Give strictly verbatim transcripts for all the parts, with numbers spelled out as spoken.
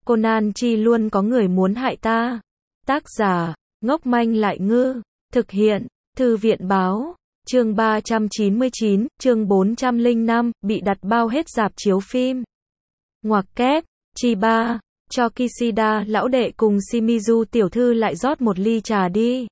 Conan Chi luôn có người muốn hại ta. Tác giả, ngốc manh lại ngư. Thực hiện, Thư viện báo. Chương ba trăm chín mươi chín, chương bốn trăm lẻ năm, bị đặt bao hết rạp chiếu phim. Ngoặc kép, Chiba, cho Kishida lão đệ cùng Shimizu tiểu thư lại rót một ly trà đi.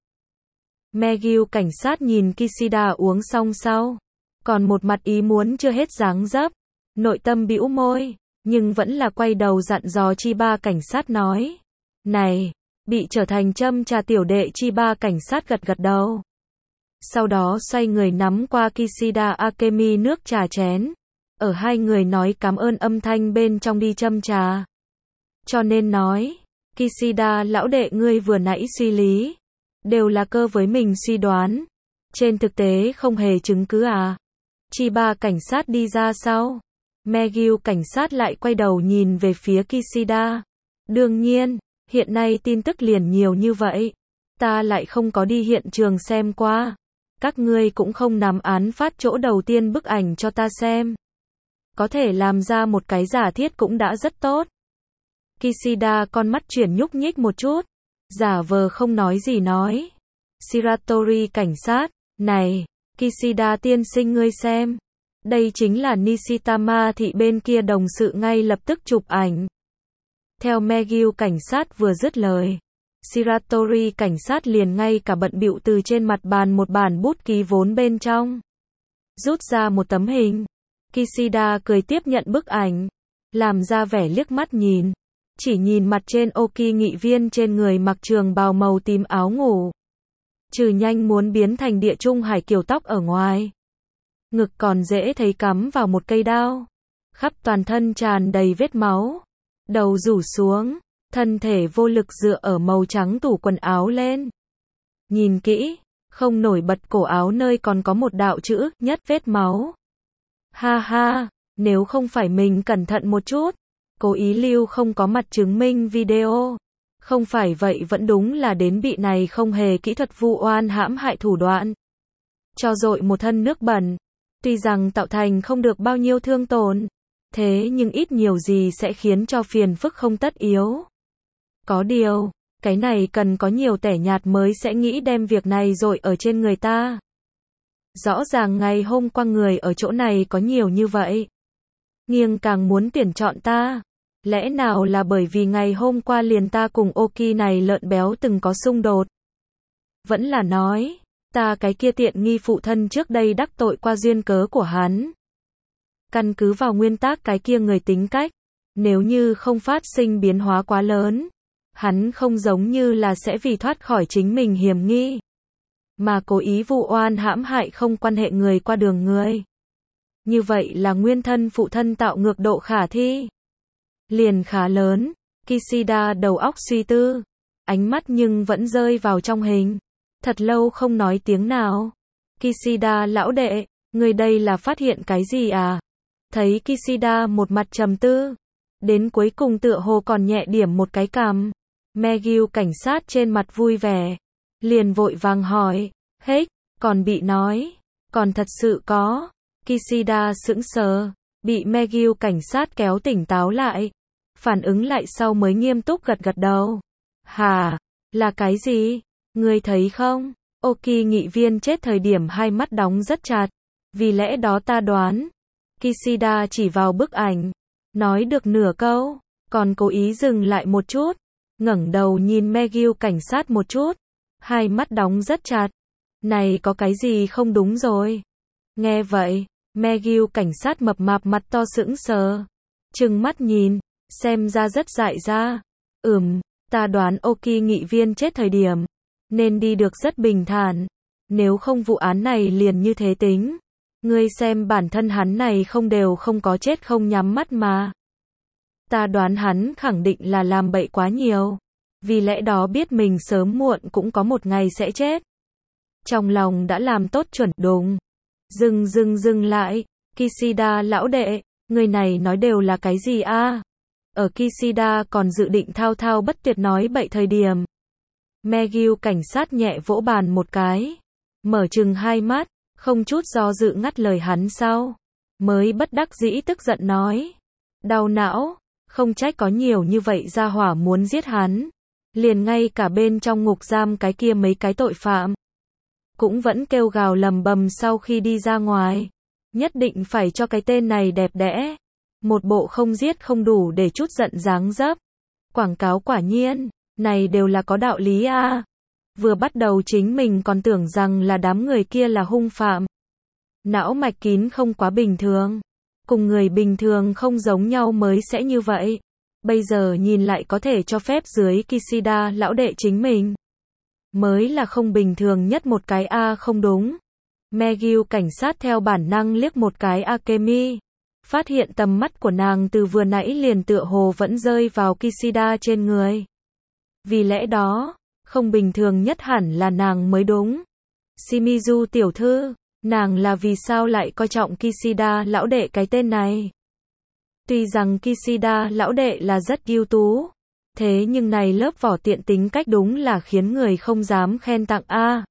Megyu cảnh sát nhìn Kishida uống xong sau, còn một mặt ý muốn chưa hết dáng dấp, nội tâm bĩu môi, nhưng vẫn là quay đầu dặn dò Chiba cảnh sát nói. Này, bị trở thành châm trà tiểu đệ. Chiba cảnh sát gật gật đầu. Sau đó xoay người nắm qua Kishida Akemi nước trà chén. Ở hai người nói cảm ơn âm thanh bên trong đi châm trà. Cho nên nói, Kishida lão đệ ngươi vừa nãy suy lý, đều là cơ với mình suy đoán. Trên thực tế không hề chứng cứ à. Chiba cảnh sát đi ra sau. Megyu cảnh sát lại quay đầu nhìn về phía Kishida. Đương nhiên, hiện nay tin tức liền nhiều như vậy. Ta lại không có đi hiện trường xem qua. Các ngươi cũng không nắm án phát chỗ đầu tiên bức ảnh cho ta xem. Có thể làm ra một cái giả thiết cũng đã rất tốt. Kishida con mắt chuyển nhúc nhích một chút. Giả vờ không nói gì nói. Shiratori cảnh sát, này, Kishida tiên sinh ngươi xem. Đây chính là Nishitama thị bên kia đồng sự ngay lập tức chụp ảnh. Theo Megyu cảnh sát vừa dứt lời, Shiratori cảnh sát liền ngay cả bận bịu từ trên mặt bàn một bản bút ký vốn bên trong. Rút ra một tấm hình. Kishida cười tiếp nhận bức ảnh. Làm ra vẻ liếc mắt nhìn. Chỉ nhìn mặt trên Oki nghị viên trên người mặc trường bào màu tím áo ngủ. Trừ nhanh muốn biến thành địa trung hải kiểu tóc ở ngoài. Ngực còn dễ thấy cắm vào một cây đao. Khắp toàn thân tràn đầy vết máu. Đầu rủ xuống. Thân thể vô lực dựa ở màu trắng tủ quần áo lên. Nhìn kỹ, không nổi bật cổ áo nơi còn có một đạo chữ nhất vết máu. Ha ha, nếu không phải mình cẩn thận một chút, cố ý lưu không có mặt chứng minh video. Không phải vậy vẫn đúng là đến bị này không hề kỹ thuật vu oan hãm hại thủ đoạn. Cho dội một thân nước bẩn. Tuy rằng tạo thành không được bao nhiêu thương tổn. Thế nhưng ít nhiều gì sẽ khiến cho phiền phức không tất yếu. Có điều, cái này cần có nhiều tẻ nhạt mới sẽ nghĩ đem việc này dội ở trên người ta. Rõ ràng ngày hôm qua người ở chỗ này có nhiều như vậy. Nghiêng càng muốn tuyển chọn ta. Lẽ nào là bởi vì ngày hôm qua liền ta cùng Oki này lợn béo từng có xung đột. Vẫn là nói, ta cái kia tiện nghi phụ thân trước đây đắc tội qua duyên cớ của hắn. Căn cứ vào nguyên tắc cái kia người tính cách, nếu như không phát sinh biến hóa quá lớn, hắn không giống như là sẽ vì thoát khỏi chính mình hiểm nghi, mà cố ý vụ oan hãm hại không quan hệ người qua đường người. Như vậy là nguyên thân phụ thân tạo ngược độ khả thi. Liền khá lớn. Kishida đầu óc suy tư. Ánh mắt nhưng vẫn rơi vào trong hình. Thật lâu không nói tiếng nào. Kishida lão đệ, người đây là phát hiện cái gì à? Thấy Kishida một mặt trầm tư. Đến cuối cùng tựa hồ còn nhẹ điểm một cái cằm. Megyu cảnh sát trên mặt vui vẻ. Liền vội vàng hỏi. Hết, còn bị nói. Còn thật sự có. Kishida sững sờ. Bị Megyu cảnh sát kéo tỉnh táo lại. Phản ứng lại sau mới nghiêm túc gật gật đầu. Hả? Là cái gì? Ngươi thấy không? Oki nghị viên chết thời điểm hai mắt đóng rất chặt. Vì lẽ đó ta đoán. Kishida chỉ vào bức ảnh. Nói được nửa câu. Còn cố ý dừng lại một chút. Ngẩng đầu nhìn Megyu cảnh sát một chút. Hai mắt đóng rất chặt. Này có cái gì không đúng rồi? Nghe vậy. Megyu cảnh sát mập mạp mặt to sững sờ. Trừng mắt nhìn. Xem ra rất dại ra. Ừm, ta đoán Oki nghị viên chết thời điểm. Nên đi được rất bình thản. Nếu không vụ án này liền như thế tính. Ngươi xem bản thân hắn này không đều không có chết không nhắm mắt mà. Ta đoán hắn khẳng định là làm bậy quá nhiều. Vì lẽ đó biết mình sớm muộn cũng có một ngày sẽ chết. Trong lòng đã làm tốt chuẩn đùng. Dừng dừng dừng lại. Kishida lão đệ, người này nói đều là cái gì a? À? Ở Kishida còn dự định thao thao bất tuyệt nói bậy thời điểm. Megyu cảnh sát nhẹ vỗ bàn một cái. Mở trừng hai mắt, không chút do dự ngắt lời hắn sau. Mới bất đắc dĩ tức giận nói. Đau não, Không trách có nhiều như vậy gia hỏa muốn giết hắn. Liền ngay cả bên trong ngục giam cái kia mấy cái tội phạm cũng vẫn kêu gào lầm bầm sau khi đi ra ngoài. Nhất định phải cho cái tên này đẹp đẽ. Một bộ không giết không đủ để chút giận dáng dấp. Quảng cáo quả nhiên, này đều là có đạo lý a. À. Vừa bắt đầu chính mình còn tưởng rằng là đám người kia là hung phạm. Não mạch kín không quá bình thường. Cùng người bình thường không giống nhau mới sẽ như vậy. Bây giờ nhìn lại có thể cho phép dưới Kishida lão đệ chính mình. Mới là không bình thường nhất một cái a à không đúng. Megyu cảnh sát theo bản năng liếc một cái Akemi. Phát hiện tầm mắt của nàng từ vừa nãy liền tựa hồ vẫn rơi vào Kishida trên người. Vì lẽ đó, không bình thường nhất hẳn là nàng mới đúng. Shimizu tiểu thư, nàng là vì sao lại coi trọng Kishida lão đệ cái tên này? Tuy rằng Kishida lão đệ là rất ưu tú, thế nhưng này lớp vỏ tiện tính cách đúng là khiến người không dám khen tặng a.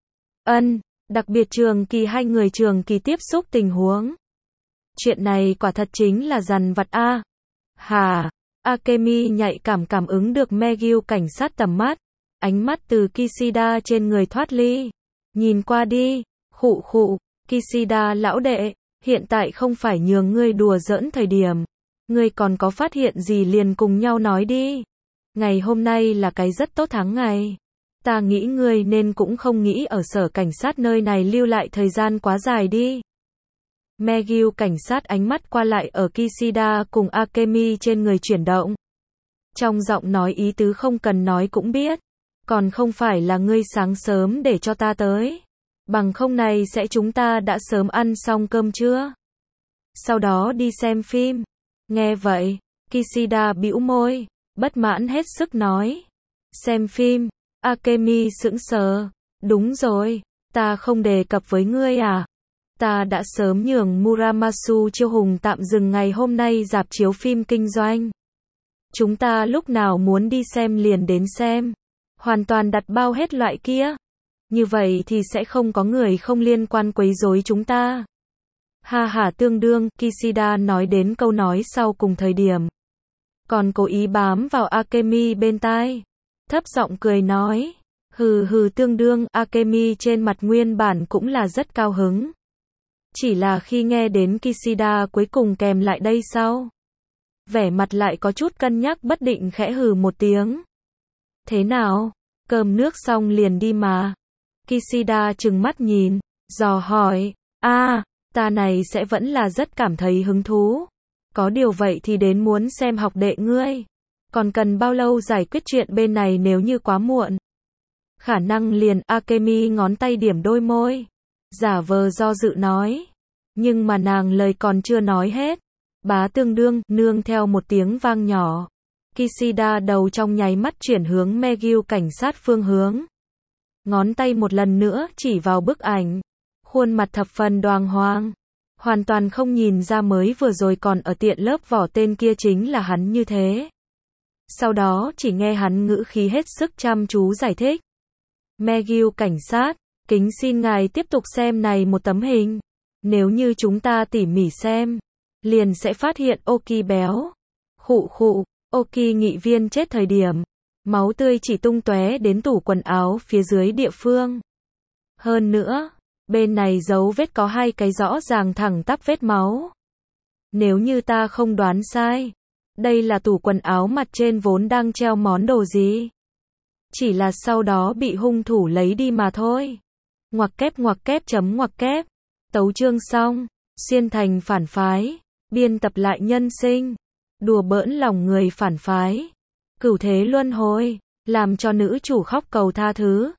Ân, đặc biệt trường kỳ hai người trường kỳ tiếp xúc tình huống. Chuyện này quả thật chính là dằn vặt a. À. Hà, Akemi nhạy cảm cảm ứng được Megyu cảnh sát tầm mắt, ánh mắt từ Kishida trên người thoát ly, nhìn qua đi, khụ khụ, Kishida lão đệ, hiện tại không phải nhường ngươi đùa giỡn thời điểm, ngươi còn có phát hiện gì liền cùng nhau nói đi. Ngày hôm nay là cái rất tốt tháng ngày. Ta nghĩ ngươi nên cũng không nghĩ ở sở cảnh sát nơi này lưu lại thời gian quá dài đi. Megyu cảnh sát ánh mắt qua lại ở Kishida cùng Akemi trên người chuyển động. Trong giọng nói ý tứ không cần nói cũng biết. Còn không phải là ngươi sáng sớm để cho ta tới. Bằng không này sẽ chúng ta đã sớm ăn xong cơm chưa? Sau đó đi xem phim. Nghe vậy, Kishida bĩu môi, bất mãn hết sức nói. Xem phim, Akemi sững sờ. Đúng rồi, ta không đề cập với ngươi à? Ta đã sớm nhường Muramasu Chiêu Hùng tạm dừng ngày hôm nay rạp chiếu phim kinh doanh. Chúng ta lúc nào muốn đi xem liền đến xem. Hoàn toàn đặt bao hết loại kia. Như vậy thì sẽ không có người không liên quan quấy rối chúng ta. Ha ha tương đương, Kishida nói đến câu nói sau cùng thời điểm. Còn cố ý bám vào Akemi bên tai. Thấp giọng cười nói. Hừ hừ tương đương, Akemi trên mặt nguyên bản cũng là rất cao hứng. Chỉ là khi nghe đến Kishida cuối cùng kèm lại đây sau. Vẻ mặt lại có chút cân nhắc bất định khẽ hừ một tiếng. Thế nào? Cơm nước xong liền đi mà. Kishida trừng mắt nhìn, dò hỏi. A, à, ta này sẽ vẫn là rất cảm thấy hứng thú. Có điều vậy thì đến muốn xem học đệ ngươi. Còn cần bao lâu giải quyết chuyện bên này nếu như quá muộn? Khả năng liền, Akemi ngón tay điểm đôi môi. Giả vờ do dự nói. Nhưng mà nàng lời còn chưa nói hết. Bá tương đương, nương theo một tiếng vang nhỏ. Kishida đầu trong nháy mắt chuyển hướng Megyu cảnh sát phương hướng. Ngón tay một lần nữa chỉ vào bức ảnh. Khuôn mặt thập phần đoàng hoàng. Hoàn toàn không nhìn ra mới vừa rồi còn ở tiện lớp vỏ tên kia chính là hắn như thế. Sau đó chỉ nghe hắn ngữ khí hết sức chăm chú giải thích. Megyu cảnh sát, kính xin ngài tiếp tục xem này một tấm hình. Nếu như chúng ta tỉ mỉ xem, liền sẽ phát hiện Oki béo. Khụ khụ, Oki nghị viên chết thời điểm. Máu tươi chỉ tung tóe đến tủ quần áo phía dưới địa phương. Hơn nữa, bên này dấu vết có hai cái rõ ràng thẳng tắp vết máu. Nếu như ta không đoán sai, đây là tủ quần áo mặt trên vốn đang treo món đồ gì. Chỉ là sau đó bị hung thủ lấy đi mà thôi. Ngoặc kép ngoặc kép chấm ngoặc kép. Tấu chương xong, xuyên thành phản phái, biên tập lại nhân sinh, đùa bỡn lòng người phản phái, cửu thế luân hồi, làm cho nữ chủ khóc cầu tha thứ.